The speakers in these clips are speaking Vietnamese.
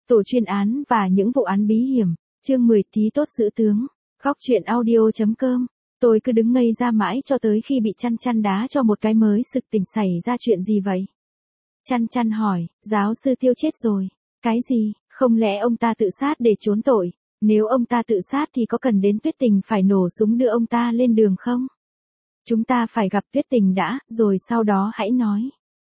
tổ chuyên án và những vụ án bí hiểm, chương 10 Tí tốt giữ tướng, góc truyện audio.com. Tôi cứ đứng ngây ra mãi cho tới khi bị Chăn Chăn đá cho một cái mới sực tỉnh xảy ra chuyện gì vậy. Chăn Chăn hỏi, giáo sư Tiêu chết rồi. Cái gì, không lẽ ông ta tự sát để trốn tội? Nếu ông ta tự sát thì có cần đến Tuyết Tình phải nổ súng đưa ông ta lên đường không? Chúng ta phải gặp Tuyết Tình đã, rồi sau đó hãy nói.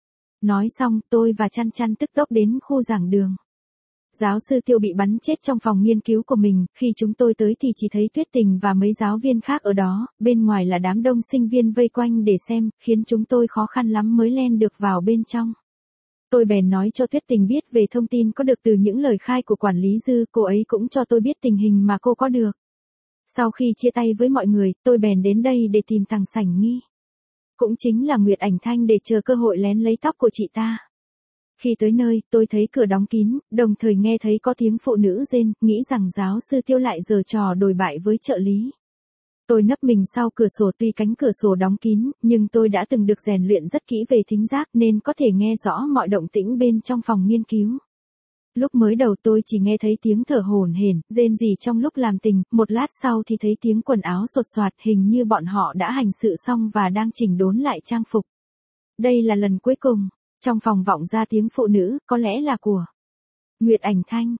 Nói xong, tôi và Chăn Chăn tức tốc đến khu giảng đường. Giáo sư Tiêu bị bắn chết trong phòng nghiên cứu của mình, khi chúng tôi tới thì chỉ thấy Tuyết Tình và mấy giáo viên khác ở đó, bên ngoài là đám đông sinh viên vây quanh để xem, khiến chúng tôi khó khăn lắm mới len được vào bên trong. Tôi bèn nói cho Tuyết Tình biết về thông tin có được từ những lời khai của quản lý Dư, cô ấy cũng cho tôi biết tình hình mà cô có được. Sau khi chia tay với mọi người, tôi bèn đến đây để tìm thằng Sảnh Nghi. Cũng chính là Nguyệt Ảnh Thanh để chờ cơ hội lén lấy tóc của chị ta. Khi tới nơi, tôi thấy cửa đóng kín, đồng thời nghe thấy có tiếng phụ nữ rên, nghĩ rằng giáo sư Tiêu lại giở trò đồi bại với trợ lý. Tôi nấp mình sau cửa sổ, tuy cánh cửa sổ đóng kín, nhưng tôi đã từng được rèn luyện rất kỹ về thính giác nên có thể nghe rõ mọi động tĩnh bên trong phòng nghiên cứu. Lúc mới đầu tôi chỉ nghe thấy tiếng thở hổn hển, rên rỉ trong lúc làm tình, một lát sau thì thấy tiếng quần áo xột xoạt, hình như bọn họ đã hành sự xong và đang chỉnh đốn lại trang phục. Đây là lần cuối cùng. Trong phòng vọng ra tiếng phụ nữ, có lẽ là của Nguyệt Ảnh Thanh.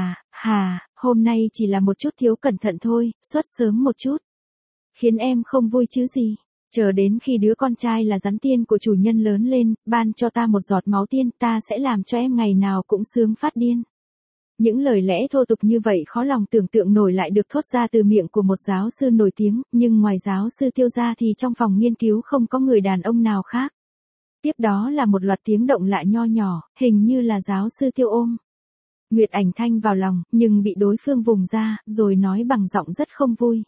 Hà, hôm nay chỉ là một chút thiếu cẩn thận thôi, xuất sớm một chút. Khiến em không vui chứ gì. Chờ đến khi đứa con trai là rắn tiên của chủ nhân lớn lên, ban cho ta một giọt máu tiên, ta sẽ làm cho em ngày nào cũng sướng phát điên. Những lời lẽ thô tục như vậy khó lòng tưởng tượng nổi lại được thốt ra từ miệng của một giáo sư nổi tiếng, nhưng ngoài giáo sư Tiêu ra thì trong phòng nghiên cứu không có người đàn ông nào khác. Tiếp đó là một loạt tiếng động lạ nho nhỏ, hình như là giáo sư Tiêu ôm Nguyệt Ảnh Thanh vào lòng, nhưng bị đối phương vùng ra, rồi nói bằng giọng rất không vui.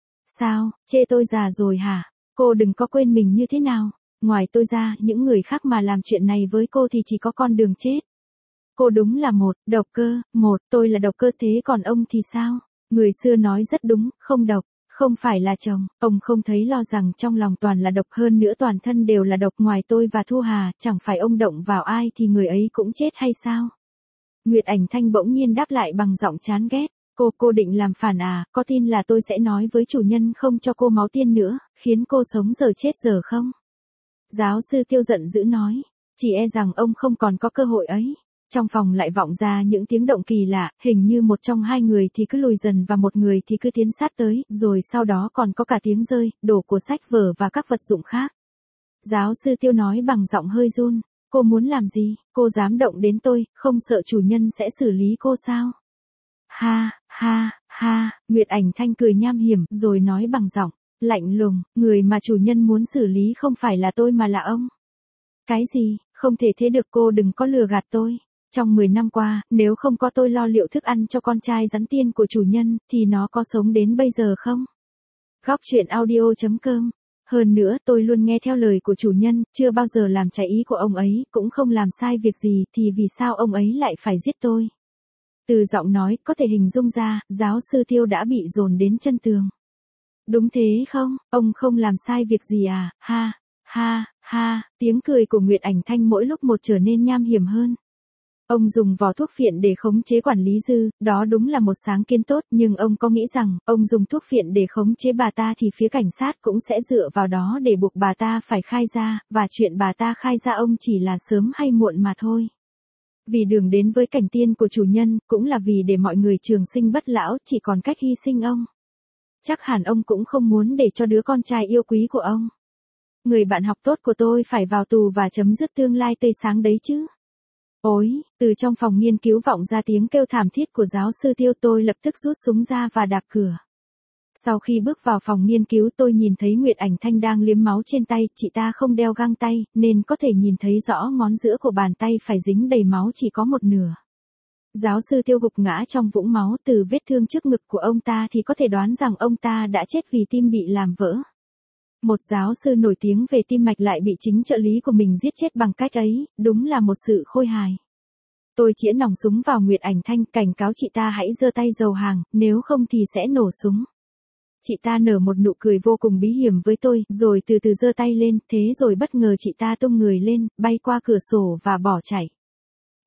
Sao, chê tôi già rồi hả? Cô đừng có quên mình như thế nào. Ngoài tôi ra, những người khác mà làm chuyện này với cô thì chỉ có con đường chết. Cô đúng là một, độc cơ, tôi là độc cơ, thế còn ông thì sao? Người xưa nói rất đúng, không độc. Không phải là chồng, ông không thấy lo rằng trong lòng toàn là độc, hơn nữa toàn thân đều là độc, ngoài tôi và Thu Hà, chẳng phải ông động vào ai thì người ấy cũng chết hay sao? Nguyệt Ảnh Thanh bỗng nhiên đáp lại bằng giọng chán ghét, cô định làm phản à, có tin là tôi sẽ nói với chủ nhân không cho cô máu tiên nữa, khiến cô sống giờ chết giờ không? Giáo sư Tiêu giận dữ nói, chỉ e rằng ông không còn có cơ hội ấy. Trong phòng lại vọng ra những tiếng động kỳ lạ, hình như một trong hai người thì cứ lùi dần và một người thì cứ tiến sát tới, rồi sau đó còn có cả tiếng rơi, đổ của sách vở và các vật dụng khác. Giáo sư Tiêu nói bằng giọng hơi run, cô muốn làm gì, cô dám động đến tôi, không sợ chủ nhân sẽ xử lý cô sao? Ha, Nguyệt Ảnh Thanh cười nham hiểm, rồi nói bằng giọng lạnh lùng, người mà chủ nhân muốn xử lý không phải là tôi mà là ông. Cái gì, không thể thế được, cô đừng có lừa gạt tôi. Trong 10 năm qua, nếu không có tôi lo liệu thức ăn cho con trai rắn tiên của chủ nhân, thì nó có sống đến bây giờ không? Góc truyện audio.com. Hơn nữa, tôi luôn nghe theo lời của chủ nhân, chưa bao giờ làm trái ý của ông ấy, cũng không làm sai việc gì, thì vì sao ông ấy lại phải giết tôi? Từ giọng nói, có thể hình dung ra, giáo sư Tiêu đã bị dồn đến chân tường. Đúng thế không, ông không làm sai việc gì à, ha, tiếng cười của Nguyệt Ảnh Thanh mỗi lúc một trở nên nham hiểm hơn. Ông dùng vỏ thuốc phiện để khống chế quản lý Dư, đó đúng là một sáng kiến tốt, nhưng ông có nghĩ rằng, ông dùng thuốc phiện để khống chế bà ta thì phía cảnh sát cũng sẽ dựa vào đó để buộc bà ta phải khai ra, và chuyện bà ta khai ra ông chỉ là sớm hay muộn mà thôi. Vì đường đến với cảnh tiên của chủ nhân, cũng là vì để mọi người trường sinh bất lão, chỉ còn cách hy sinh ông. Chắc hẳn ông cũng không muốn để cho đứa con trai yêu quý của ông, người bạn học tốt của tôi, phải vào tù và chấm dứt tương lai tươi sáng đấy chứ. Ôi, từ trong phòng nghiên cứu vọng ra tiếng kêu thảm thiết của giáo sư Tiêu, tôi lập tức rút súng ra và đạp cửa. Sau khi bước vào phòng nghiên cứu tôi nhìn thấy Nguyệt Ảnh Thanh đang liếm máu trên tay, chị ta không đeo găng tay, nên có thể nhìn thấy rõ ngón giữa của bàn tay phải dính đầy máu chỉ có một nửa. Giáo sư Tiêu gục ngã trong vũng máu, từ vết thương trước ngực của ông ta thì có thể đoán rằng ông ta đã chết vì tim bị làm vỡ. Một giáo sư nổi tiếng về tim mạch lại bị chính trợ lý của mình giết chết bằng cách ấy, đúng là một sự khôi hài. Tôi chĩa nòng súng vào Nguyệt Ảnh Thanh, cảnh cáo chị ta hãy giơ tay đầu hàng, nếu không thì sẽ nổ súng. Chị ta nở một nụ cười vô cùng bí hiểm với tôi, rồi từ từ giơ tay lên, thế rồi bất ngờ chị ta tung người lên, bay qua cửa sổ và bỏ chạy.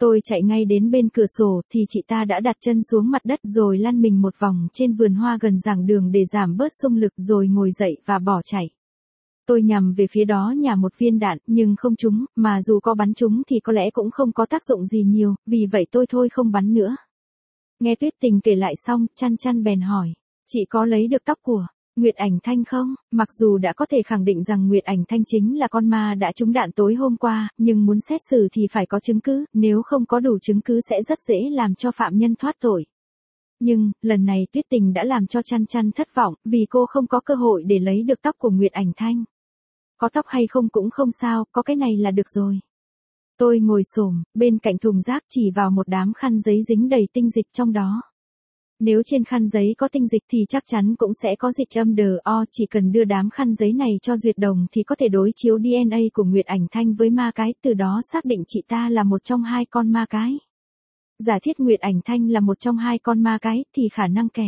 Tôi chạy ngay đến bên cửa sổ thì chị ta đã đặt chân xuống mặt đất rồi lăn mình một vòng trên vườn hoa gần giảng đường để giảm bớt xung lực rồi ngồi dậy và bỏ chạy. Tôi nhằm về phía đó nhả một viên đạn nhưng không trúng, mà dù có bắn trúng thì có lẽ cũng không có tác dụng gì nhiều, vì vậy tôi thôi không bắn nữa. Nghe Tuyết Tình kể lại xong, Chăn Chăn bèn hỏi, chị có lấy được tóc của Nguyệt Ảnh Thanh không? Mặc dù đã có thể khẳng định rằng Nguyệt Ảnh Thanh chính là con ma đã trúng đạn tối hôm qua, nhưng muốn xét xử thì phải có chứng cứ, nếu không có đủ chứng cứ sẽ rất dễ làm cho phạm nhân thoát tội. Nhưng, lần này Tuyết Tình đã làm cho Chăn Chăn thất vọng, vì cô không có cơ hội để lấy được tóc của Nguyệt Ảnh Thanh. Có tóc hay không cũng không sao, có cái này là được rồi. Tôi ngồi xổm bên cạnh thùng rác chỉ vào một đám khăn giấy dính đầy tinh dịch trong đó. Nếu trên khăn giấy có tinh dịch thì chắc chắn cũng sẽ có dịch âm DO, chỉ cần đưa đám khăn giấy này cho Duyệt Đồng thì có thể đối chiếu DNA của Nguyệt Ảnh Thanh với ma cái, từ đó xác định chị ta là một trong hai con ma cái. Giả thiết Nguyệt Ảnh Thanh là một trong hai con ma cái thì khả năng kẻ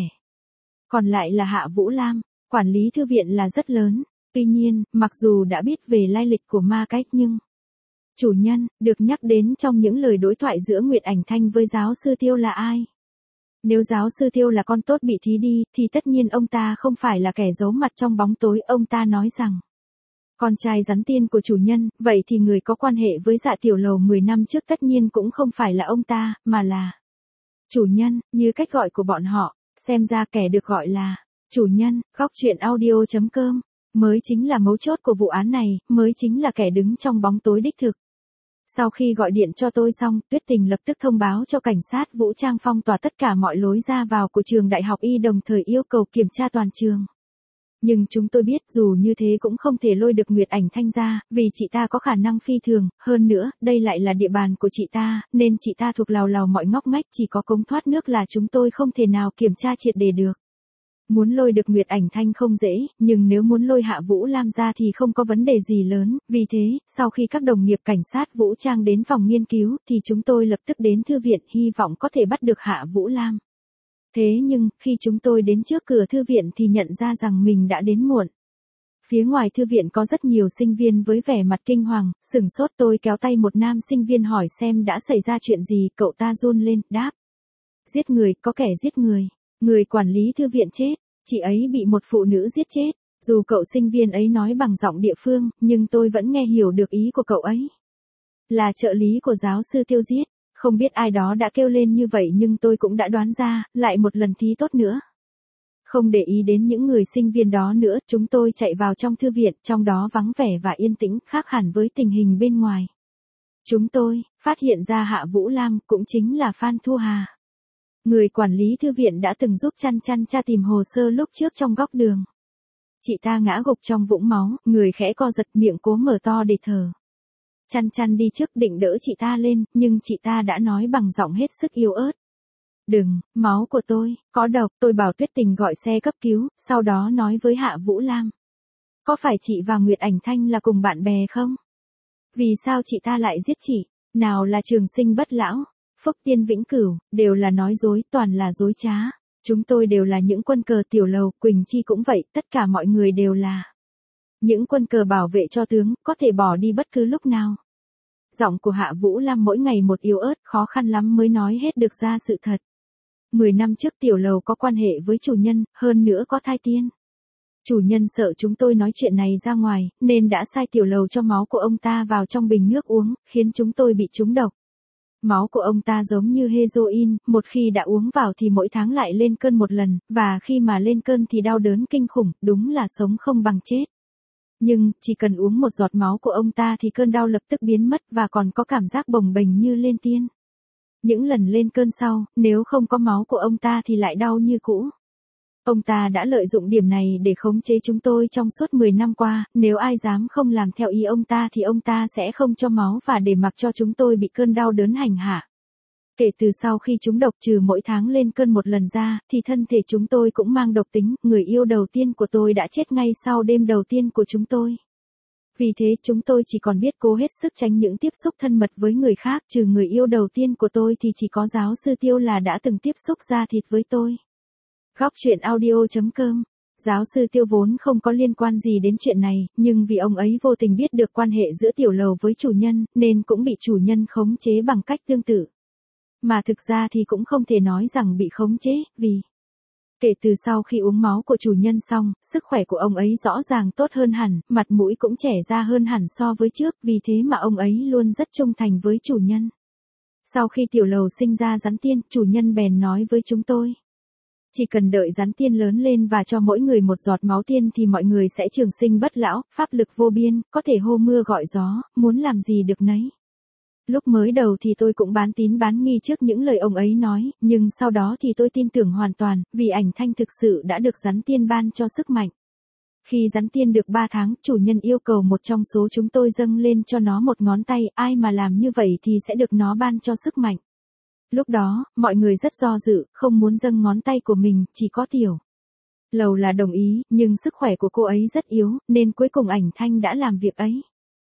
còn lại là Hạ Vũ Lam, quản lý thư viện là rất lớn. Tuy nhiên, mặc dù đã biết về lai lịch của ma cái nhưng chủ nhân được nhắc đến trong những lời đối thoại giữa Nguyệt Ảnh Thanh với giáo sư Tiêu là ai? Nếu giáo sư Tiêu là con tốt bị thí đi, thì tất nhiên ông ta không phải là kẻ giấu mặt trong bóng tối. Ông ta nói rằng, con trai rắn tiên của chủ nhân, vậy thì người có quan hệ với Dạ Tiểu Lầu 10 năm trước tất nhiên cũng không phải là ông ta, mà là chủ nhân, như cách gọi của bọn họ. Xem ra kẻ được gọi là chủ nhân, góc truyện audio.com, mới chính là mấu chốt của vụ án này, mới chính là kẻ đứng trong bóng tối đích thực. Sau khi gọi điện cho tôi xong, Tuyết Tình lập tức thông báo cho cảnh sát vũ trang phong tỏa tất cả mọi lối ra vào của trường Đại học Y, đồng thời yêu cầu kiểm tra toàn trường. Nhưng chúng tôi biết dù như thế cũng không thể lôi được Nguyệt Ảnh Thanh ra, vì chị ta có khả năng phi thường, hơn nữa, đây lại là địa bàn của chị ta, nên chị ta thuộc lào lào mọi ngóc ngách, chỉ có cống thoát nước là chúng tôi không thể nào kiểm tra triệt để được. Muốn lôi được Nguyệt Ảnh Thanh không dễ, nhưng nếu muốn lôi Hạ Vũ Lam ra thì không có vấn đề gì lớn, vì thế, sau khi các đồng nghiệp cảnh sát vũ trang đến phòng nghiên cứu, thì chúng tôi lập tức đến thư viện hy vọng có thể bắt được Hạ Vũ Lam. Thế nhưng, khi chúng tôi đến trước cửa thư viện thì nhận ra rằng mình đã đến muộn. Phía ngoài thư viện có rất nhiều sinh viên với vẻ mặt kinh hoàng, sửng sốt. Tôi kéo tay một nam sinh viên hỏi xem đã xảy ra chuyện gì, cậu ta run lên, đáp. Giết người, có kẻ giết người. Người quản lý thư viện chết, chị ấy bị một phụ nữ giết chết. Dù cậu sinh viên ấy nói bằng giọng địa phương, nhưng tôi vẫn nghe hiểu được ý của cậu ấy. Là trợ lý của giáo sư Tiêu giết. Không biết ai đó đã kêu lên như vậy nhưng tôi cũng đã đoán ra, lại một lần thí tốt nữa. Không để ý đến những người sinh viên đó nữa, chúng tôi chạy vào trong thư viện, trong đó vắng vẻ và yên tĩnh, khác hẳn với tình hình bên ngoài. Chúng tôi phát hiện ra Hạ Vũ Lam cũng chính là Phan Thu Hà. Người quản lý thư viện đã từng giúp Chăn Chăn tra tìm hồ sơ lúc trước trong góc đường. Chị ta ngã gục trong vũng máu, người khẽ co giật, miệng cố mở to để thở. Chăn Chăn đi trước định đỡ chị ta lên, nhưng chị ta đã nói bằng giọng hết sức yếu ớt. Đừng, máu của tôi, có độc. Tôi bảo Tuyết Tình gọi xe cấp cứu, sau đó nói với Hạ Vũ Lam. Có phải chị và Nguyệt Ảnh Thanh là cùng bạn bè không? Vì sao chị ta lại giết chị? Nào là Trường Sinh Bất Lão, Phúc Tiên Vĩnh Cửu, đều là nói dối, toàn là dối trá. Chúng tôi đều là những quân cờ Tiểu Lầu, Quỳnh Chi cũng vậy, tất cả mọi người đều là những quân cờ bảo vệ cho tướng, có thể bỏ đi bất cứ lúc nào. Giọng của Hạ Vũ Lam mỗi ngày một yếu ớt, khó khăn lắm mới nói hết được ra sự thật. 10 năm trước Tiểu Lầu có quan hệ với chủ nhân, hơn nữa có thai tiên. Chủ nhân sợ chúng tôi nói chuyện này ra ngoài, nên đã sai Tiểu Lầu cho máu của ông ta vào trong bình nước uống, khiến chúng tôi bị trúng độc. Máu của ông ta giống như heroin, một khi đã uống vào thì mỗi tháng lại lên cơn một lần, và khi mà lên cơn thì đau đớn kinh khủng, đúng là sống không bằng chết. Nhưng, chỉ cần uống một giọt máu của ông ta thì cơn đau lập tức biến mất và còn có cảm giác bồng bềnh như lên tiên. Những lần lên cơn sau, nếu không có máu của ông ta thì lại đau như cũ. Ông ta đã lợi dụng điểm này để khống chế chúng tôi trong suốt 10 năm qua, nếu ai dám không làm theo ý ông ta thì ông ta sẽ không cho máu và để mặc cho chúng tôi bị cơn đau đớn hành hạ. Kể từ sau khi chúng độc, trừ mỗi tháng lên cơn một lần ra, thì thân thể chúng tôi cũng mang độc tính. Người yêu đầu tiên của tôi đã chết ngay sau đêm đầu tiên của chúng tôi. Vì thế chúng tôi chỉ còn biết cố hết sức tránh những tiếp xúc thân mật với người khác. Trừ người yêu đầu tiên của tôi thì chỉ có giáo sư Tiêu là đã từng tiếp xúc da thịt với tôi. Góc truyện audio.com Giáo sư Tiêu vốn không có liên quan gì đến chuyện này, nhưng vì ông ấy vô tình biết được quan hệ giữa tiểu lầu với chủ nhân, nên cũng bị chủ nhân khống chế bằng cách tương tự. Mà thực ra thì cũng không thể nói rằng bị khống chế, vì kể từ sau khi uống máu của chủ nhân xong, sức khỏe của ông ấy rõ ràng tốt hơn hẳn, mặt mũi cũng trẻ ra hơn hẳn so với trước, vì thế mà ông ấy luôn rất trung thành với chủ nhân. Sau khi tiểu lầu sinh ra rắn tiên, chủ nhân bèn nói với chúng tôi. Chỉ cần đợi rắn tiên lớn lên và cho mỗi người một giọt máu tiên thì mọi người sẽ trường sinh bất lão, pháp lực vô biên, có thể hô mưa gọi gió, muốn làm gì được nấy. Lúc mới đầu thì tôi cũng bán tín bán nghi trước những lời ông ấy nói, nhưng sau đó thì tôi tin tưởng hoàn toàn, vì ảnh thanh thực sự đã được rắn tiên ban cho sức mạnh. Khi rắn tiên được 3 tháng, chủ nhân yêu cầu một trong số chúng tôi dâng lên cho nó một ngón tay, ai mà làm như vậy thì sẽ được nó ban cho sức mạnh. Lúc đó, mọi người rất do dự, không muốn dâng ngón tay của mình, chỉ có tiểu lầu là đồng ý, nhưng sức khỏe của cô ấy rất yếu, nên cuối cùng ảnh thanh đã làm việc ấy.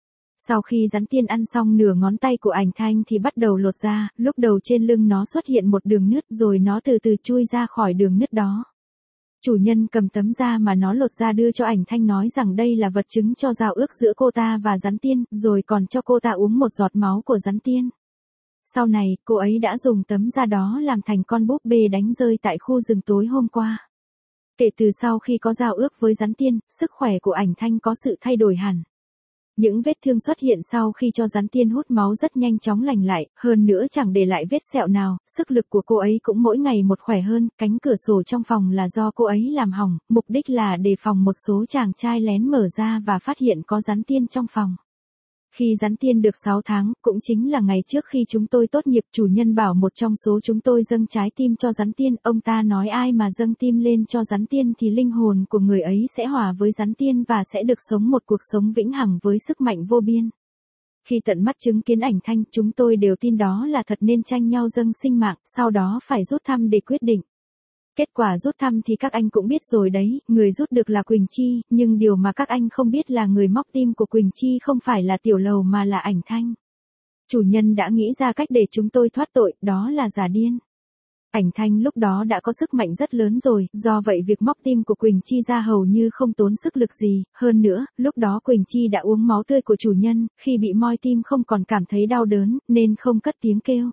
Sau khi rắn tiên ăn xong nửa ngón tay của ảnh thanh thì bắt đầu lột ra, lúc đầu trên lưng nó xuất hiện một đường nứt rồi nó từ từ chui ra khỏi đường nứt đó. Chủ nhân cầm tấm da mà nó lột ra đưa cho ảnh thanh nói rằng đây là vật chứng cho giao ước giữa cô ta và rắn tiên, rồi còn cho cô ta uống một giọt máu của rắn tiên. Sau này, cô ấy đã dùng tấm da đó làm thành con búp bê đánh rơi tại khu rừng tối hôm qua. Kể từ sau khi có giao ước với rắn tiên, sức khỏe của ảnh thanh có sự thay đổi hẳn. Những vết thương xuất hiện sau khi cho rắn tiên hút máu rất nhanh chóng lành lại, hơn nữa chẳng để lại vết sẹo nào, sức lực của cô ấy cũng mỗi ngày một khỏe hơn, cánh cửa sổ trong phòng là do cô ấy làm hỏng, mục đích là đề phòng một số chàng trai lén mở ra và phát hiện có rắn tiên trong phòng. Khi rắn tiên được 6 tháng, cũng chính là ngày trước khi chúng tôi tốt nghiệp, chủ nhân bảo một trong số chúng tôi dâng trái tim cho rắn tiên, ông ta nói ai mà dâng tim lên cho rắn tiên thì linh hồn của người ấy sẽ hòa với rắn tiên và sẽ được sống một cuộc sống vĩnh hằng với sức mạnh vô biên. Khi tận mắt chứng kiến ảnh thanh, chúng tôi đều tin đó là thật nên tranh nhau dâng sinh mạng, sau đó phải rút thăm để quyết định. Kết quả rút thăm thì các anh cũng biết rồi đấy, người rút được là Quỳnh Chi, nhưng điều mà các anh không biết là người móc tim của Quỳnh Chi không phải là tiểu lầu mà là ảnh thanh. Chủ nhân đã nghĩ ra cách để chúng tôi thoát tội, đó là giả điên. Ảnh thanh lúc đó đã có sức mạnh rất lớn rồi, do vậy việc móc tim của Quỳnh Chi ra hầu như không tốn sức lực gì, hơn nữa, lúc đó Quỳnh Chi đã uống máu tươi của chủ nhân, khi bị moi tim không còn cảm thấy đau đớn, nên không cất tiếng kêu.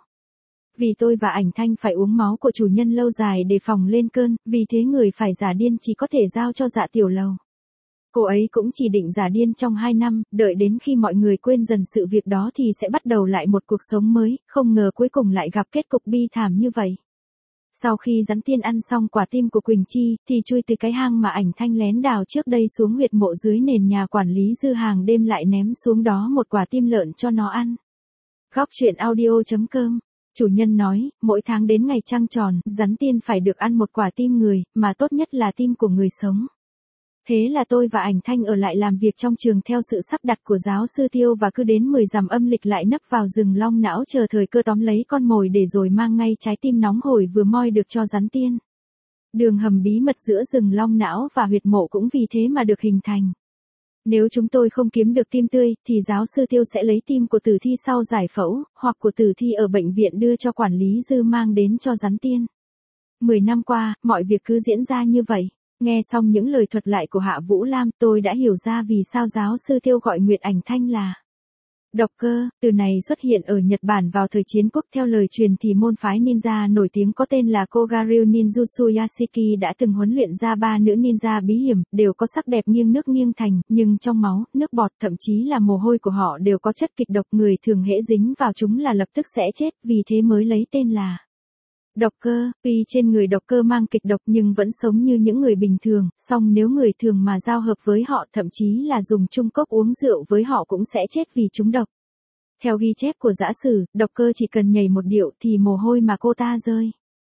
Vì tôi và ảnh thanh phải uống máu của chủ nhân lâu dài để phòng lên cơn, vì thế người phải giả điên chỉ có thể giao cho dạ tiểu lầu. Cô ấy cũng chỉ định giả điên trong 2 năm, đợi đến khi mọi người quên dần sự việc đó thì sẽ bắt đầu lại một cuộc sống mới, không ngờ cuối cùng lại gặp kết cục bi thảm như vậy. Sau khi rắn tiên ăn xong quả tim của Quỳnh Chi, thì chui từ cái hang mà ảnh thanh lén đào trước đây xuống huyệt mộ dưới nền nhà quản lý dư hàng đêm lại ném xuống đó một quả tim lợn cho nó ăn. Góc truyện audio.com. Chủ nhân nói, mỗi tháng đến ngày trăng tròn, rắn tiên phải được ăn một quả tim người, mà tốt nhất là tim của người sống. Thế là tôi và ảnh thanh ở lại làm việc trong trường theo sự sắp đặt của giáo sư Tiêu và cứ đến 10 rằm âm lịch lại nấp vào rừng long não chờ thời cơ tóm lấy con mồi để rồi mang ngay trái tim nóng hổi vừa moi được cho rắn tiên. Đường hầm bí mật giữa rừng long não và huyệt mộ cũng vì thế mà được hình thành. Nếu chúng tôi không kiếm được tim tươi, thì giáo sư Tiêu sẽ lấy tim của tử thi sau giải phẫu, hoặc của tử thi ở bệnh viện đưa cho quản lý dư mang đến cho rắn tiên. 10 năm qua, mọi việc cứ diễn ra như vậy. Nghe xong những lời thuật lại của Hạ Vũ Lam, tôi đã hiểu ra vì sao giáo sư Tiêu gọi Nguyệt Ảnh Thanh là độc cơ. Từ này xuất hiện ở Nhật Bản vào thời chiến quốc. Theo lời truyền thì môn phái ninja nổi tiếng có tên là Kogaryu Ninjutsu Yashiki đã từng huấn luyện ra 3 nữ ninja bí hiểm, đều có sắc đẹp nghiêng nước nghiêng thành, nhưng trong máu, nước bọt, thậm chí là mồ hôi của họ đều có chất kịch độc, người thường hễ dính vào chúng là lập tức sẽ chết, vì thế mới lấy tên là độc cơ. Tuy trên người độc cơ mang kịch độc nhưng vẫn sống như những người bình thường, song nếu người thường mà giao hợp với họ, thậm chí là dùng chung cốc uống rượu với họ cũng sẽ chết vì chúng độc. Theo ghi chép của dã sử, độc cơ chỉ cần nhảy một điệu thì mồ hôi mà cô ta rơi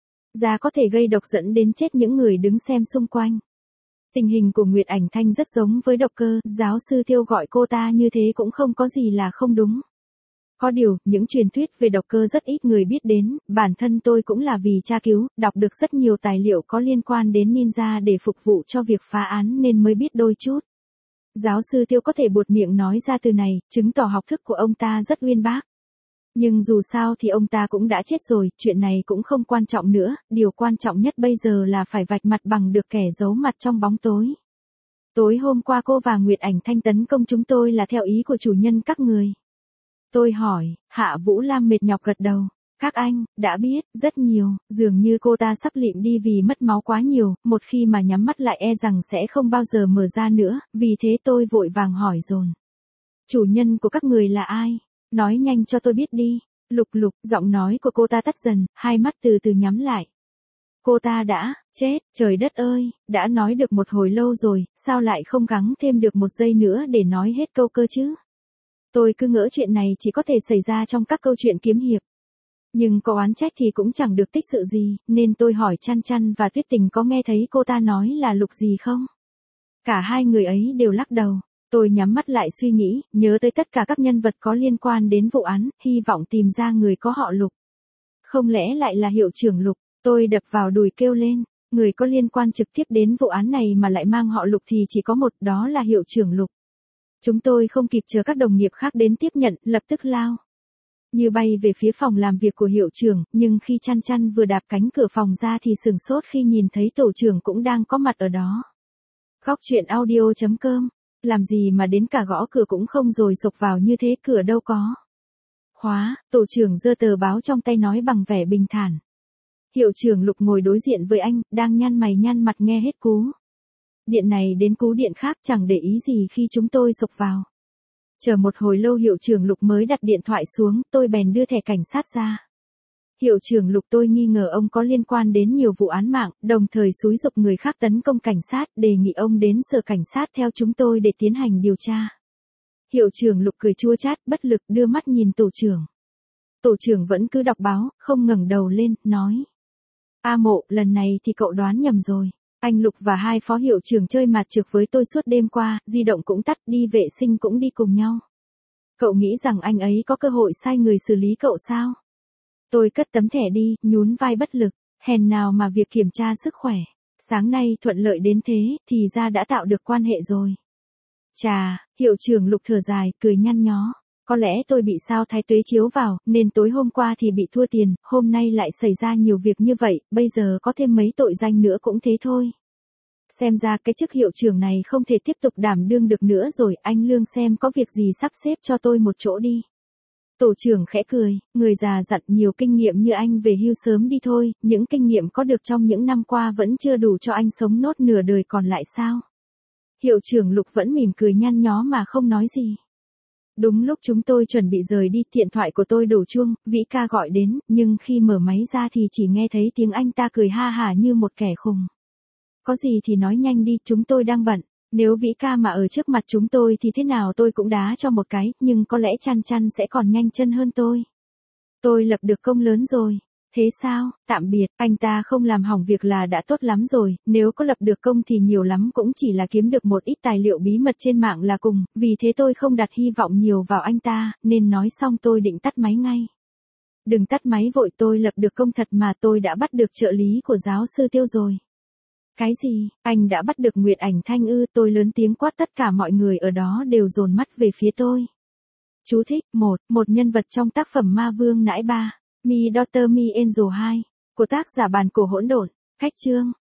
ra có thể gây độc dẫn đến chết những người đứng xem xung quanh. Tình hình của Nguyệt Ảnh Thanh rất giống với độc cơ, giáo sư Tiêu gọi cô ta như thế cũng không có gì là không đúng. Có điều, những truyền thuyết về độc cơ rất ít người biết đến, bản thân tôi cũng là vì tra cứu, đọc được rất nhiều tài liệu có liên quan đến ninja để phục vụ cho việc phá án nên mới biết đôi chút. Giáo sư Tiêu có thể buột miệng nói ra từ này, chứng tỏ học thức của ông ta rất uyên bác. Nhưng dù sao thì ông ta cũng đã chết rồi, chuyện này cũng không quan trọng nữa, điều quan trọng nhất bây giờ là phải vạch mặt bằng được kẻ giấu mặt trong bóng tối. Tối hôm qua cô và Nguyệt Ảnh Thanh tấn công chúng tôi là theo ý của chủ nhân các người. Tôi hỏi, Hạ Vũ Lam mệt nhọc gật đầu. Các anh, đã biết, rất nhiều, dường như cô ta sắp lịm đi vì mất máu quá nhiều, một khi mà nhắm mắt lại e rằng sẽ không bao giờ mở ra nữa, vì thế tôi vội vàng hỏi dồn. Chủ nhân của các người là ai? Nói nhanh cho tôi biết đi. Lục Lục, giọng nói của cô ta tắt dần, hai mắt từ từ nhắm lại. Cô ta đã, chết, trời đất ơi, đã nói được một hồi lâu rồi, sao lại không gắng thêm được một giây nữa để nói hết câu cơ chứ? Tôi cứ ngỡ chuyện này chỉ có thể xảy ra trong các câu chuyện kiếm hiệp. Nhưng có oán trách thì cũng chẳng được tích sự gì, nên tôi hỏi Chăn Chăn và Tuyết Tình có nghe thấy cô ta nói là Lục gì không? Cả hai người ấy đều lắc đầu. Tôi nhắm mắt lại suy nghĩ, nhớ tới tất cả các nhân vật có liên quan đến vụ án, hy vọng tìm ra người có họ Lục. Không lẽ lại là hiệu trưởng Lục? Tôi đập vào đùi kêu lên, người có liên quan trực tiếp đến vụ án này mà lại mang họ Lục thì chỉ có một, đó là hiệu trưởng Lục. Chúng tôi không kịp chờ các đồng nghiệp khác đến tiếp nhận, lập tức lao như bay về phía phòng làm việc của hiệu trưởng, nhưng khi Chăn Chăn vừa đạp cánh cửa phòng ra thì sửng sốt khi nhìn thấy tổ trưởng cũng đang có mặt ở đó. Khóc chuyện audio.com, làm gì mà đến cả gõ cửa cũng không rồi sộc vào như thế, cửa đâu có khóa. Tổ trưởng giơ tờ báo trong tay nói bằng vẻ bình thản. Hiệu trưởng Lục ngồi đối diện với anh, đang nhăn mày nhăn mặt nghe hết cú điện này đến cú điện khác, chẳng để ý gì khi chúng tôi sộc vào. Chờ một hồi lâu hiệu trưởng Lục mới đặt điện thoại xuống, tôi bèn đưa thẻ cảnh sát ra. Hiệu trưởng Lục, tôi nghi ngờ ông có liên quan đến nhiều vụ án mạng, đồng thời xúi giục người khác tấn công cảnh sát, đề nghị ông đến sở cảnh sát theo chúng tôi để tiến hành điều tra. Hiệu trưởng Lục cười chua chát, bất lực đưa mắt nhìn tổ trưởng. Tổ trưởng vẫn cứ đọc báo, không ngẩng đầu lên, nói. A Mộ, lần này thì cậu đoán nhầm rồi. Anh Lục và hai phó hiệu trưởng chơi mạt trược với tôi suốt đêm qua, di động cũng tắt, đi vệ sinh cũng đi cùng nhau. Cậu nghĩ rằng anh ấy có cơ hội sai người xử lý cậu sao? Tôi cất tấm thẻ đi, nhún vai bất lực, hèn nào mà việc kiểm tra sức khỏe sáng nay thuận lợi đến thế, thì ra đã tạo được quan hệ rồi. Chà, hiệu trưởng Lục thở dài, cười nhăn nhó. Có lẽ tôi bị sao thái tuế chiếu vào, nên tối hôm qua thì bị thua tiền, hôm nay lại xảy ra nhiều việc như vậy, bây giờ có thêm mấy tội danh nữa cũng thế thôi. Xem ra cái chức hiệu trưởng này không thể tiếp tục đảm đương được nữa rồi, anh Lương xem có việc gì sắp xếp cho tôi một chỗ đi. Tổ trưởng khẽ cười, người già dặn, nhiều kinh nghiệm như anh về hưu sớm đi thôi, những kinh nghiệm có được trong những năm qua vẫn chưa đủ cho anh sống nốt nửa đời còn lại sao? Hiệu trưởng Lục vẫn mỉm cười nhăn nhó mà không nói gì. Đúng lúc chúng tôi chuẩn bị rời đi, điện thoại của tôi đổ chuông, Vĩ ca gọi đến, nhưng khi mở máy ra thì chỉ nghe thấy tiếng anh ta cười ha hả như một kẻ khùng. Có gì thì nói nhanh đi, chúng tôi đang bận. Nếu Vĩ ca mà ở trước mặt chúng tôi thì thế nào tôi cũng đá cho một cái, nhưng có lẽ Chăn Chăn sẽ còn nhanh chân hơn tôi. Tôi lập được công lớn rồi. Thế sao, tạm biệt, anh ta không làm hỏng việc là đã tốt lắm rồi, nếu có lập được công thì nhiều lắm cũng chỉ là kiếm được một ít tài liệu bí mật trên mạng là cùng, vì thế tôi không đặt hy vọng nhiều vào anh ta, nên nói xong tôi định tắt máy ngay. Đừng tắt máy vội, tôi lập được công thật mà, tôi đã bắt được trợ lý của giáo sư Tiêu rồi. Cái gì, anh đã bắt được Nguyệt Ảnh Thanh ư? Tôi lớn tiếng quát, tất cả mọi người ở đó đều dồn mắt về phía tôi. Chú thích, một nhân vật trong tác phẩm Ma Vương Nãi Ba, Me Daughter Me Angel 2, của tác giả Bàn Cổ Hỗn Độn, cách chương.